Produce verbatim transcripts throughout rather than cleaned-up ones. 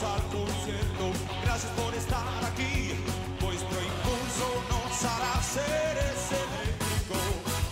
al concierto. Gracias por estar aquí. Vuestro impulso nos hará seres eléctricos.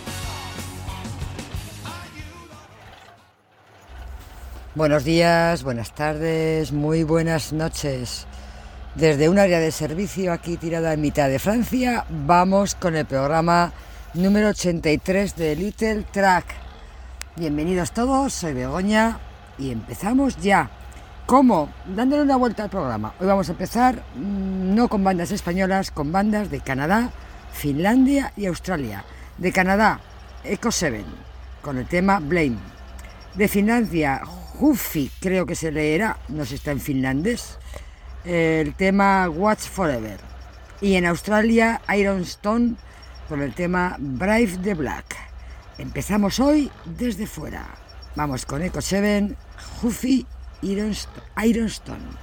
Buenos días, buenas tardes, muy buenas noches. Desde un área de servicio aquí tirada en mitad de Francia, vamos con el programa número ochenta y tres de Little Track. Bienvenidos todos, soy Begoña y empezamos ya. ¿Cómo? Dándole una vuelta al programa. Hoy vamos a empezar mmm, no con bandas españolas, con bandas de Canadá, Finlandia y Australia. De Canadá, Echo Seven, con el tema Blame. De Finlandia, Hufi, creo que se leerá, no sé si está en finlandés, el tema Watch Forever. Y en Australia, Ironstone, con el tema Brave the Black. Empezamos hoy desde fuera. Vamos con Echo Seven, Hufi, Ironstone.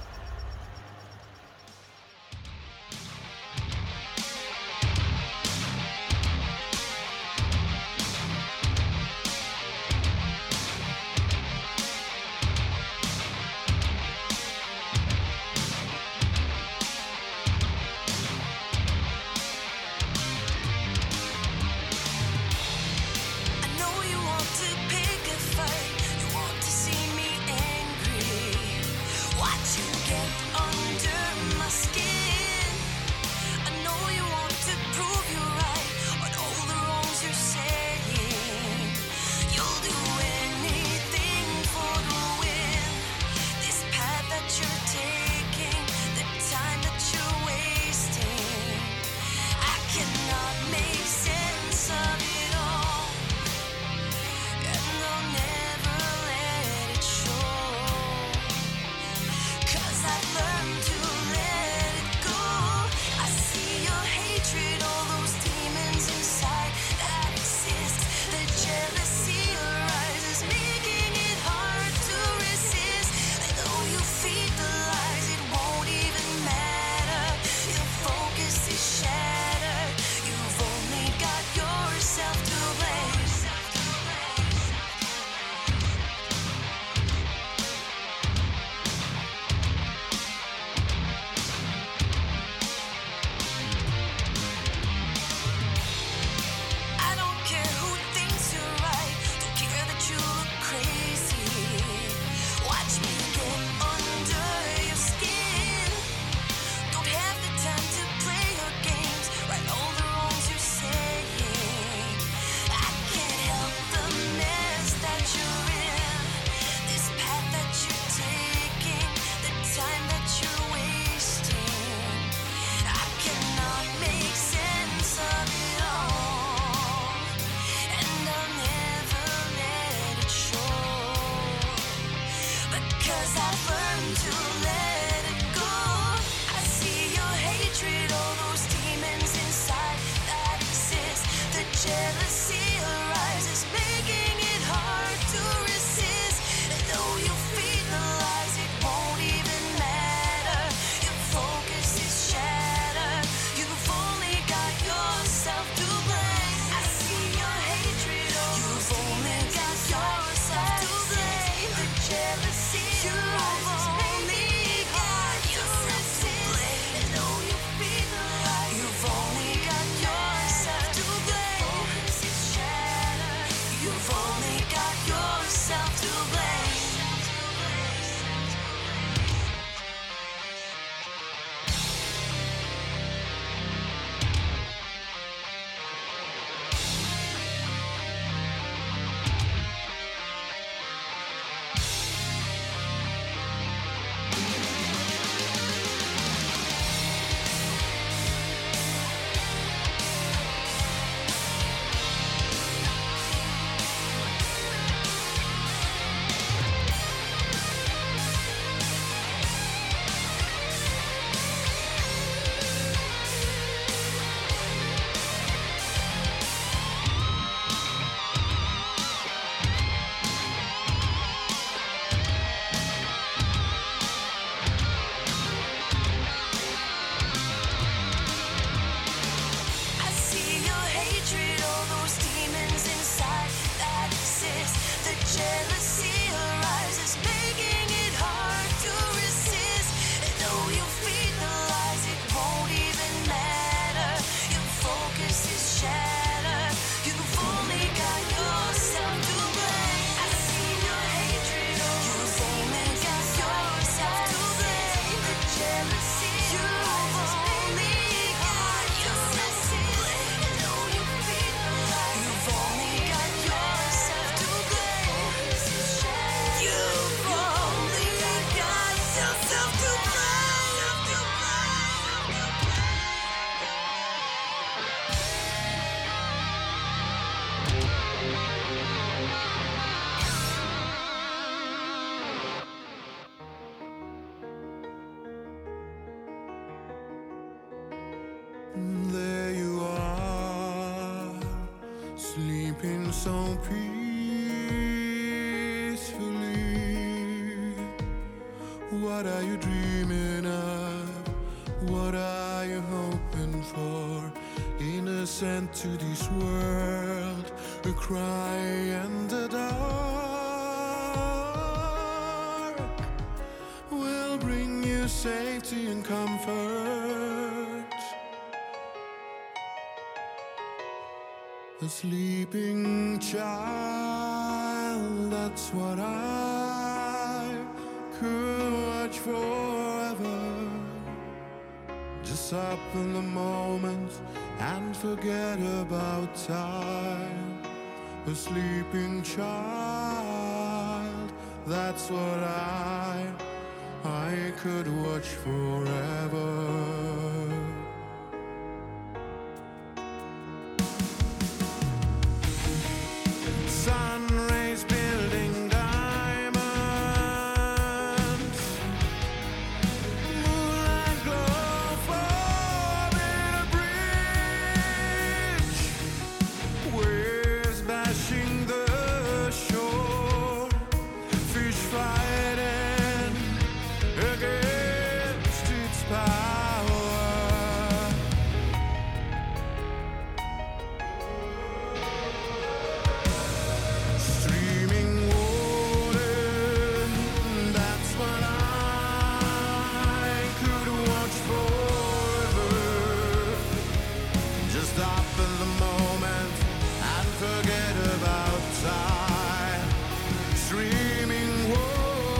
There you are, sleeping so peacefully. What are you dreaming of? What are you hoping for? Innocent to this world, a cry in the dark will bring you safety and comfort. A sleeping child, that's what I could watch forever. Just up in the moment and forget about time. A sleeping child, that's what I, I could watch forever. Sun rays building diamonds, moonlight glow forming a bridge, waves bashing the shore, fish fighting against its power. Streaming water, that's what I could watch forever. Just stop in the moment and forget about time. Streaming water,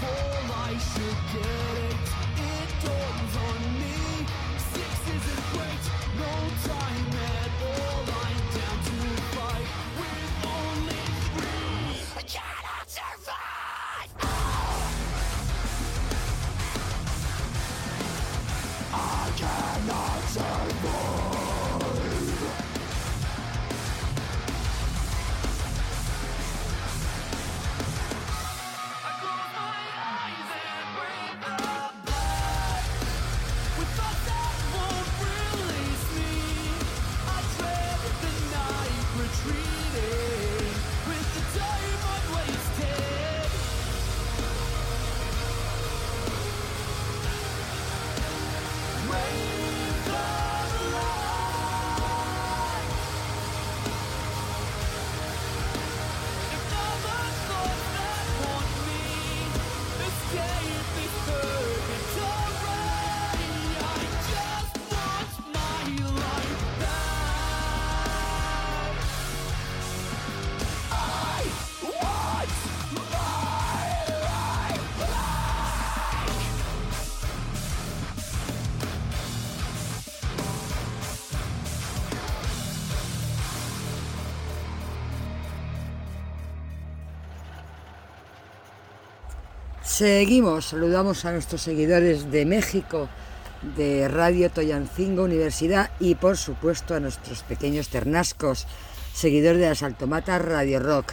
Seguimos, saludamos a nuestros seguidores de México, de Radio Toyancingo Universidad y por supuesto a nuestros pequeños ternascos, seguidores de la Saltomata Radio Rock.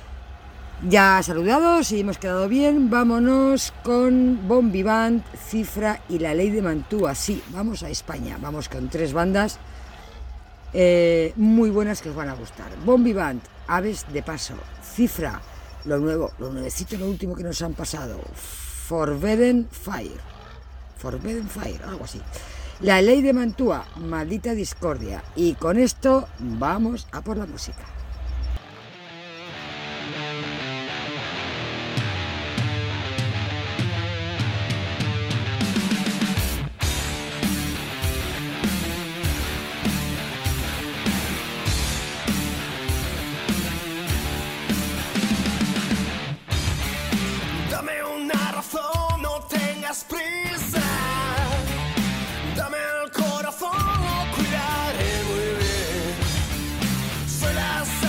Ya saludados y hemos quedado bien, vámonos con Bon Vivant, Cifra y La Ley de Mantua. Sí, vamos a España, vamos con tres bandas eh, muy buenas que os van a gustar. Bon Vivant, Aves de Paso, Cifra, lo nuevo, lo nuevecito, lo último que nos han pasado, Forbidden Fire, Forbidden Fire, algo así. La Ley de Mantua, Maldita Discordia. Y con esto vamos a por la música. Prisa, dame el corazón, lo cuidaré muy bien. Soy la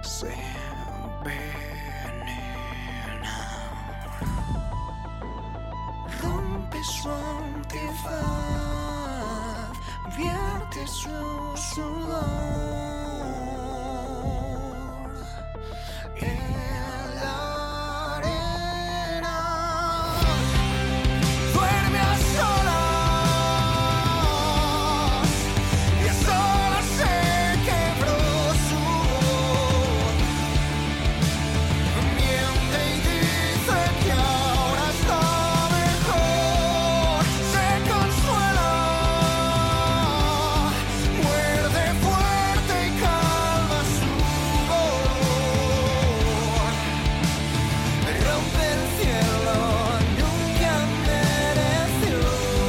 se venena. Rompe su antifaz, vierte su sudor en la arena. Duerme a solas y a solas se quebró su voz. Miente y dice que ahora está mejor. Se consuela, muerde fuerte y calma su dolor. Rompe el cielo, nunca mereció.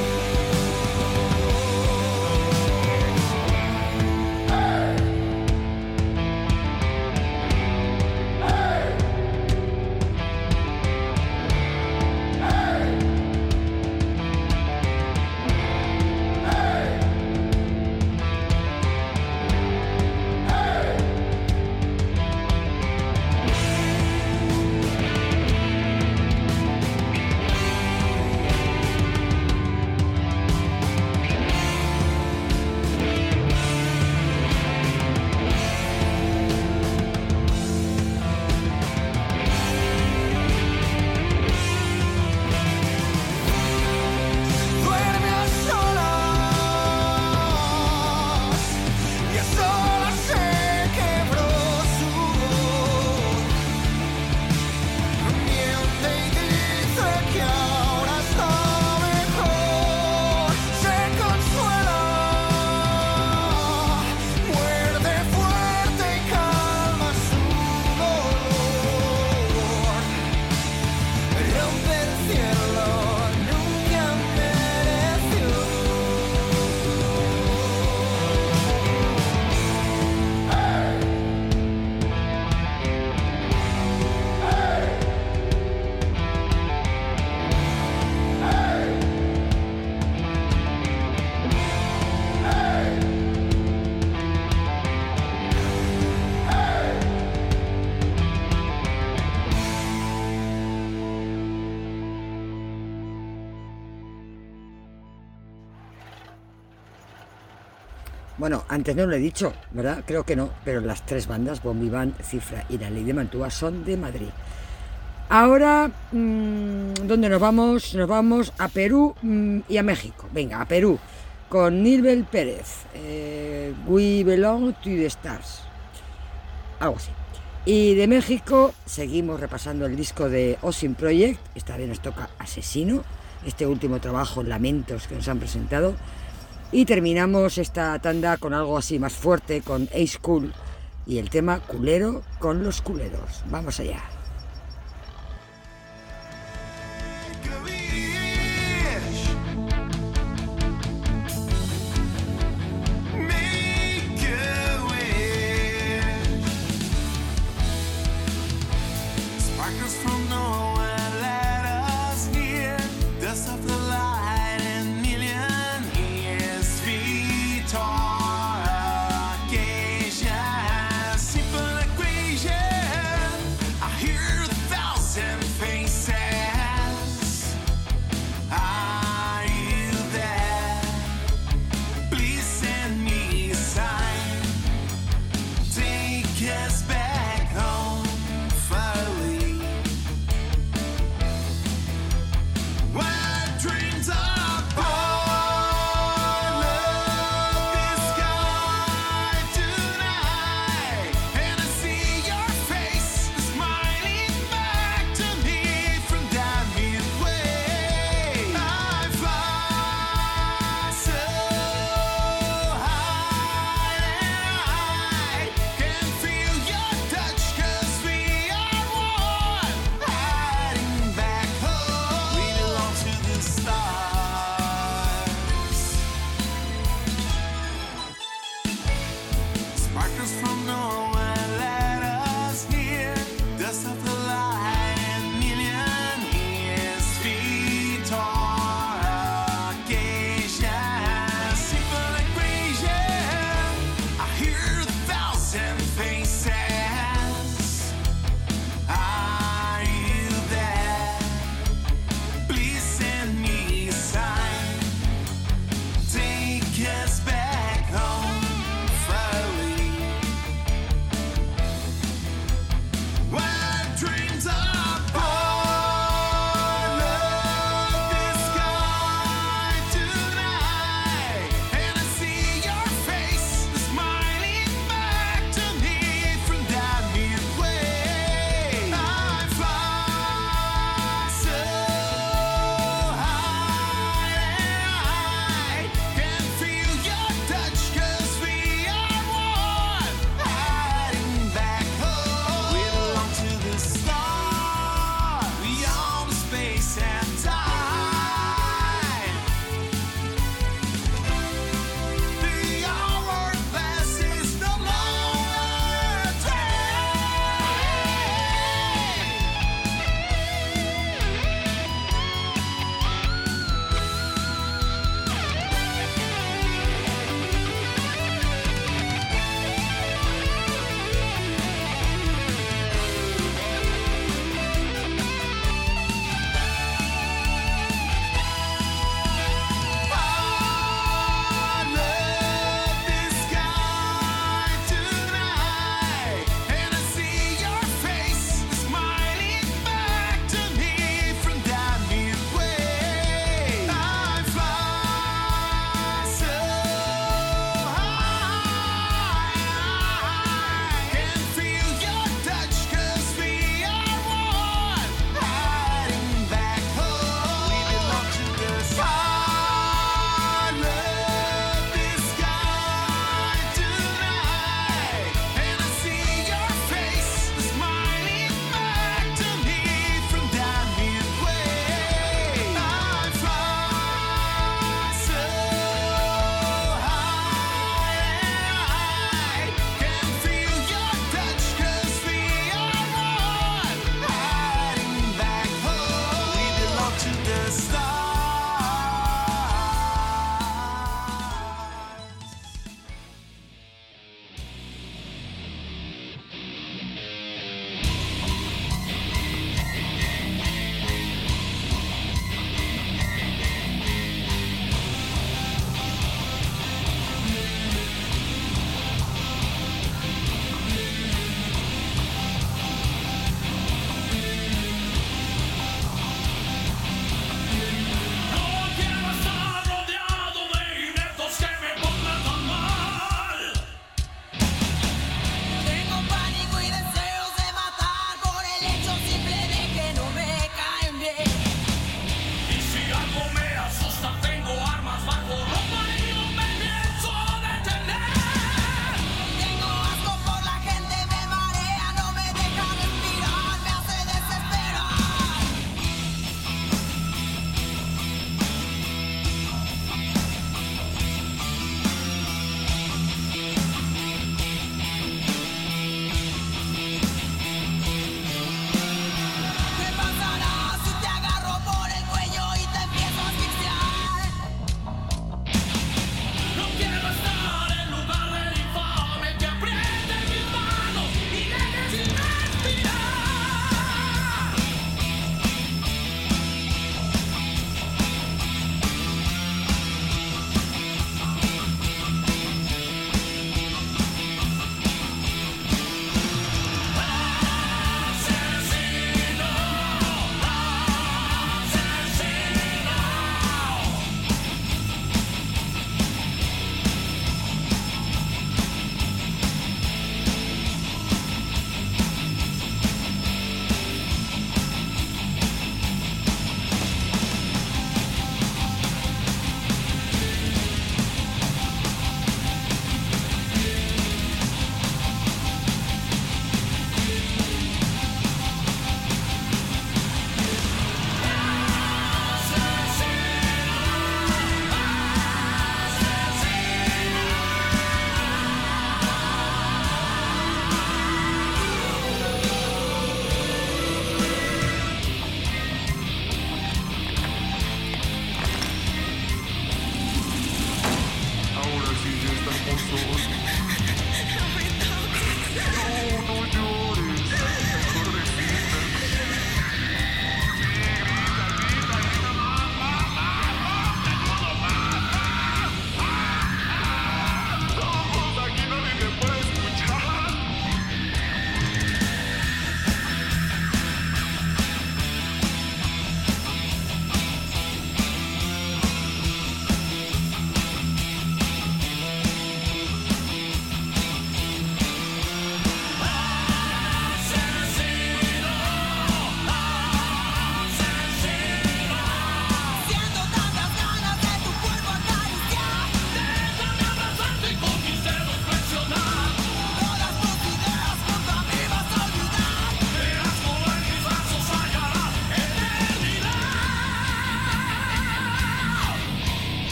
Duerme a solas y a solas se quebró su voz. Miente y dice que ahora está mejor. Se consuela, muerde fuerte y calma su dolor. Rompe el cielo, nunca mereció. Bueno, antes no lo he dicho, ¿verdad? Creo que no, pero las tres bandas, Bon Vivant, Cifra y La Ley de Mantua, son de Madrid. Ahora, mmm, ¿dónde nos vamos? Nos vamos a Perú mmm, y a México. Venga, a Perú, con Nilbel Pérez, eh, We Belong to the Stars, algo así. Y de México seguimos repasando el disco de Ocean Project. Esta vez nos toca Asesino, este último trabajo, Lamentos, que nos han presentado. Y terminamos esta tanda con algo así más fuerte, con Ace Cool y el tema Culero con los culeros. Vamos allá. Sparkles from nowhere, let us hear dust of the light and million years. Vitor, acacia, simple equation. I hear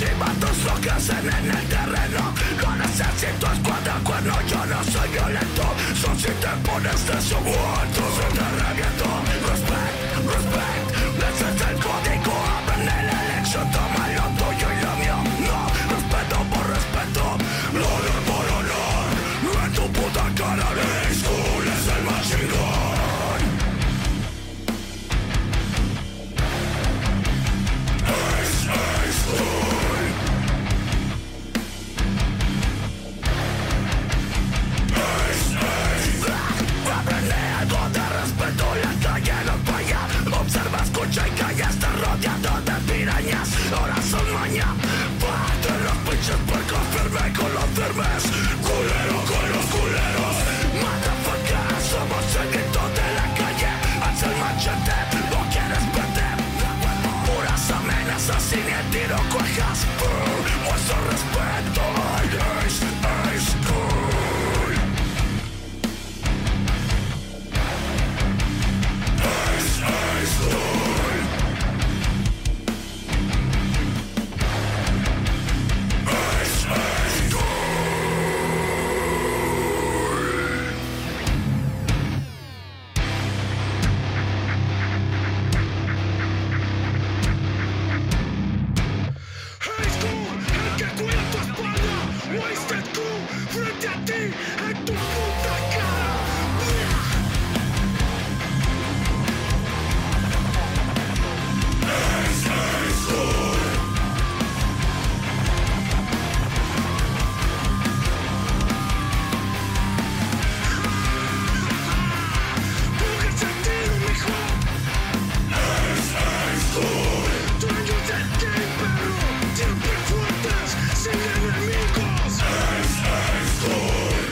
chivatos lo que hacen en el terreno. No necesito escuadra cuando yo no soy violento. Son si te pones de su muerto, se te reviento. Respect, respect, ese es el código. Abren el elección, toma lo tuyo y lo mío. No, respeto por respeto, honor por honor. En tu puta cara, el school es el más chingón. Observa, escucha y calla, está rodeado de pirañas. Ahora son maña, parte los pinches puercos, firme con los firmes. Culero con los culeros, motherfucker, somos el grito de la calle. Haz el machete, no quieres perder. Puras amenazas sin el tiro cuajas. Muestro respeto al Ace, Ace Cool. Ace, Ace Cool. Ace, Ace Cool. High School, el que cuida tu espalda. Wasted Cool, frente a ti, en tu puta cara. Ace, Ace Cool. Póngase a tiro, mijo. Ace, Ace Cool. Dueños del game, perro. Siempre fuertes, sin enemigos. Ace, Ace Cool.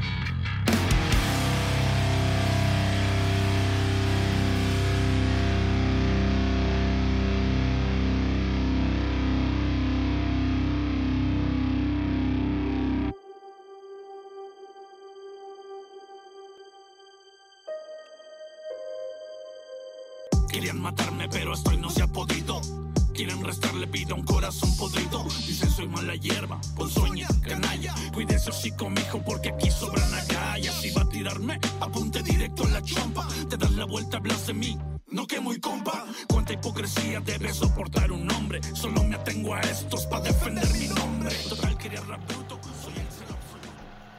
Querían matarme, pero esto no se ha podido. Quieren restarle vida a un corazón podrido. Dicen soy mala hierba, pues sueña, canalla. Cuídese hocico, mijo, porque aquí sobran agallas. Si va a tirarme, apunte directo a la chompa. Te das la vuelta, hablas de mí, no que muy compa. Cuánta hipocresía debe soportar un hombre. Solo me atengo a estos pa' defender mi nombre. Total, quería rap bruto, soy el cero absoluto.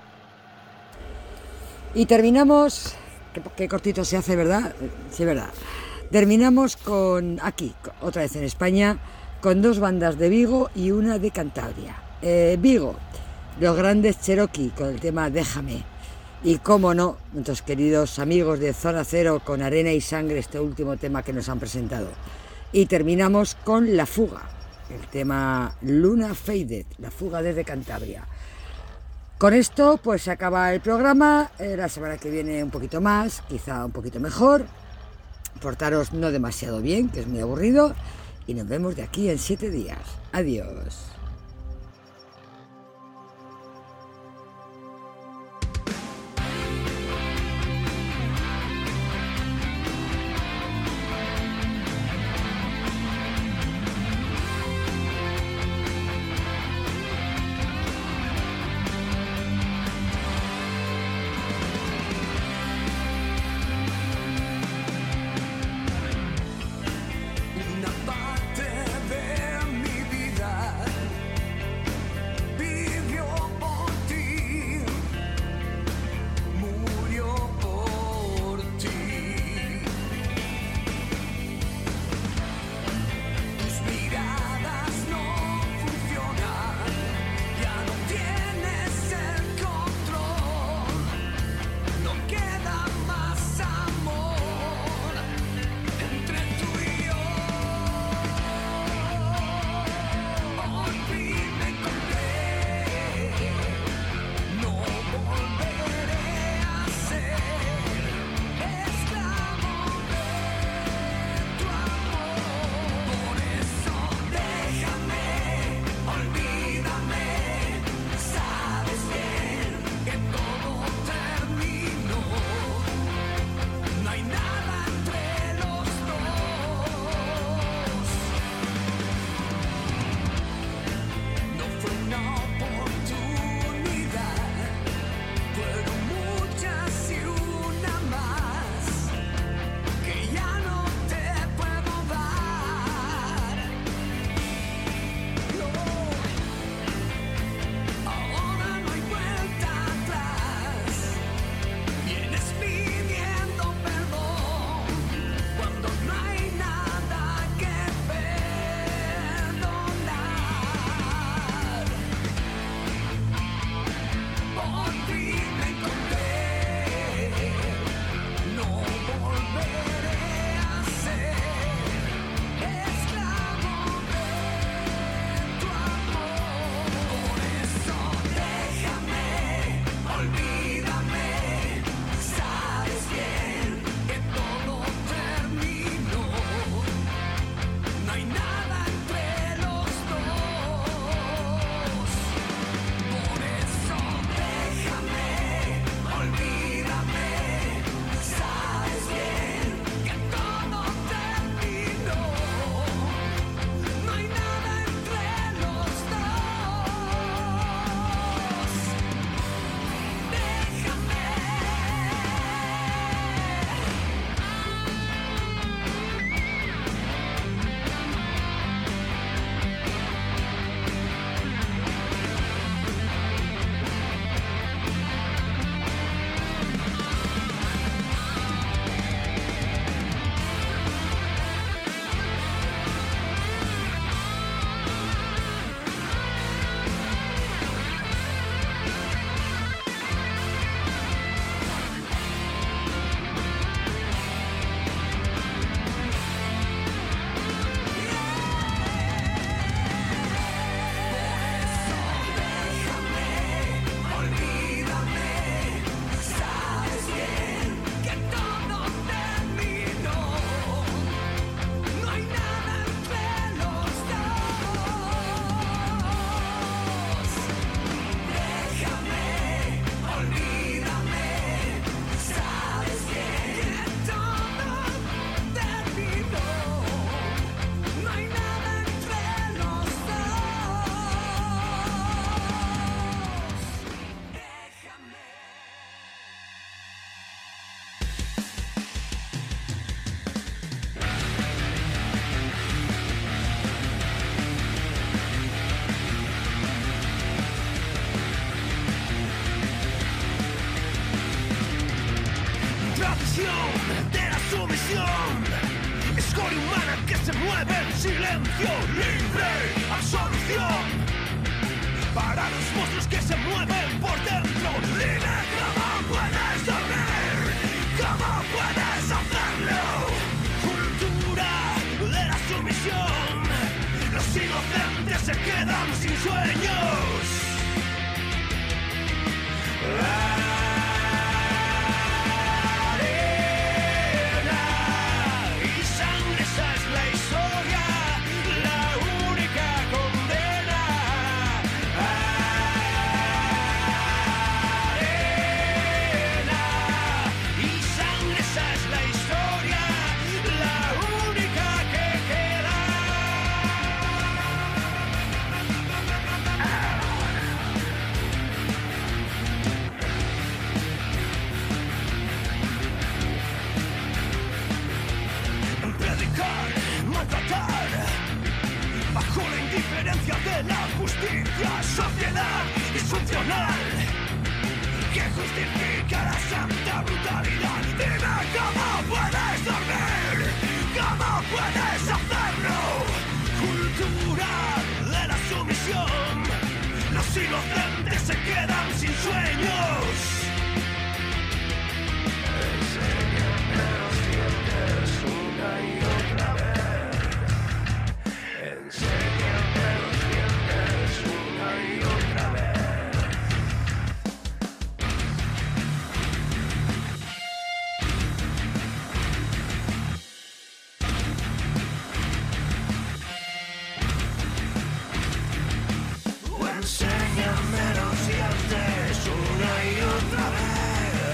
Y terminamos, qué, qué cortito se hace, ¿verdad? Sí, verdad. Terminamos con, aquí, otra vez en España, con dos bandas de Vigo y una de Cantabria. Eh, Vigo, los grandes Cherokee, con el tema Déjame. Y cómo no, nuestros queridos amigos de Zona Cero con Arena y Sangre, este último tema que nos han presentado. Y terminamos con La Fuga, el tema Luna Faded, La Fuga desde Cantabria. Con esto pues se acaba el programa. Eh, la semana que viene un poquito más, quizá un poquito mejor. Portaros no demasiado bien, que es muy aburrido, y nos vemos de aquí en siete días. Adiós. Una parte de mi vida escoria humana que se mueve en silencio, libre absolución para los monstruos que se mueven por dentro. Dime cómo puedes dormir, cómo puedes hacerlo. Cultura de la sumisión, los inocentes se quedan sin sueños. Arena y sangre, esa es la historia, la única condena. Arena y sangre, esa es la historia, la única que queda. Predicar, maltratar, bajo la indiferencia de la justicia, sociedad disfuncional que justifica la santa brutalidad. Dime cómo puedes dormir, cómo puedes hacerlo. Cultura de la sumisión, los inocentes se quedan sin sueños. Enséñame los dientes una y otra vez. Enséñame los dientes una y otra vez. Enséñame los dientes una y otra vez.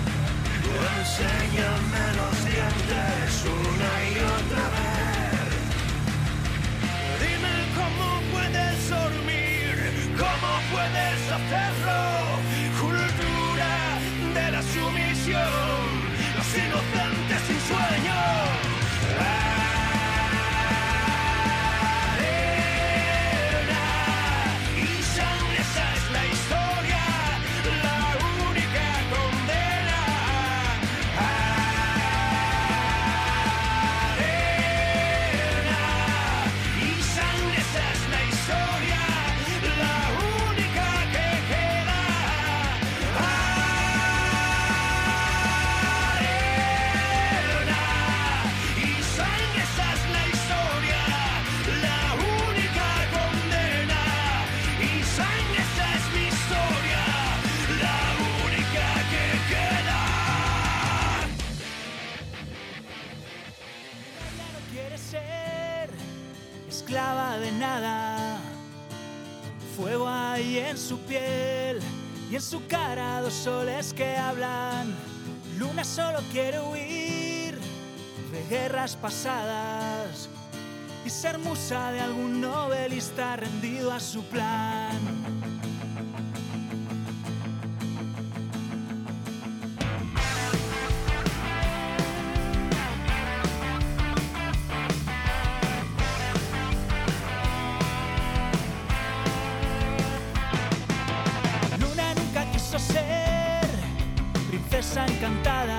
Enséñame los dientes una y otra vez. Dime cómo puedes dormir, cómo puedes hacerlo. Cultura de la sumisión, los inocentes sin sueño. Arena y sangre, esa es la historia, la única condena. Arena y sangre, esa es la historia, la única que queda. Arena y sangre, esa es la historia, la única condena. Y sangre, esa es mi historia, la única que queda. Ella no quiere ser esclava de nada. Fuego hay en su piel y en su cara dos soles que hablan. Luna solo quiere huir de guerras pasadas y ser musa de algún novelista rendido a su plan. Luna nunca quiso ser princesa encantada,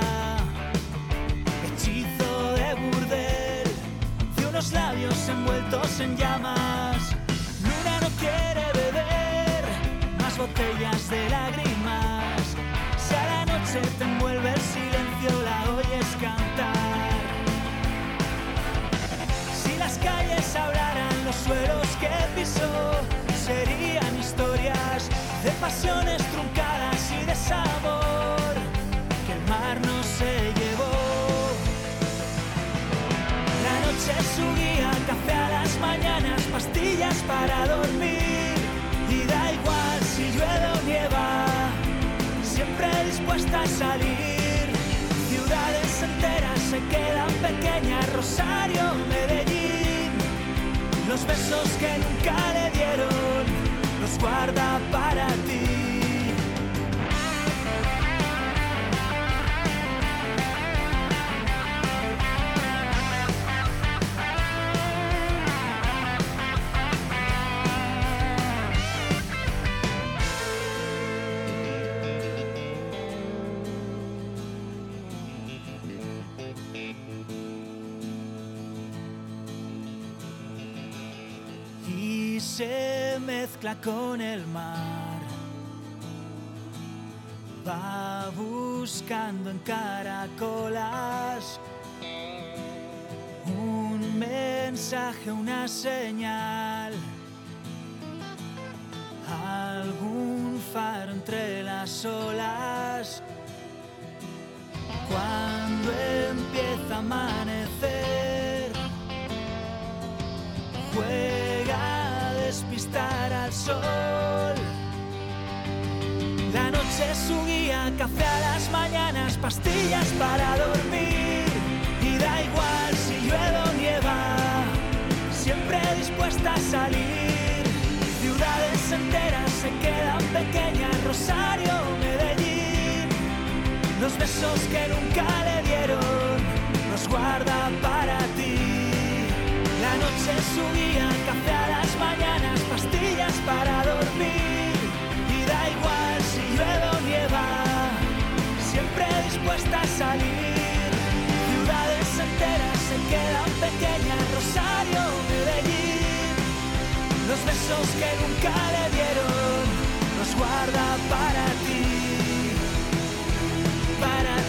hechizo de burdel, de unos labios envueltos en llamas. Luna no quiere beber más botellas de lágrimas. Si a la noche te envuelve el silencio, la oyes cantar. Si las calles hablaran, los suelos que pisó serían historias de pasiones truncadas y de sabor que el mar no se llevó. La noche es su guía, café a las mañanas, pastillas para dormir. Y da igual si llueve o nieva, siempre dispuesta a salir. Ciudades enteras se quedan pequeñas, Rosario, Medellín. Los besos que nunca le dieron los guarda para ti. se mezcla con el mar. Va buscando en caracolas un mensaje, una señal, algún faro entre las olas. Cuando empieza a amanecer, juega a despistar al sol. La noche es su guía, café a las mañanas, pastillas para dormir. Y da igual si llueve o nieva, siempre dispuesta a salir. Ciudades enteras se quedan pequeñas, Rosario, Medellín. Los besos que nunca le dieron los guarda para ti. La noche es su guía, café a las mañanas, pastillas para dormir. Y da igual si llueve o nieva, siempre dispuesta a salir. Ciudades enteras se quedan pequeñas, Rosario, Medellín. Los besos que nunca le dieron los guarda para ti, para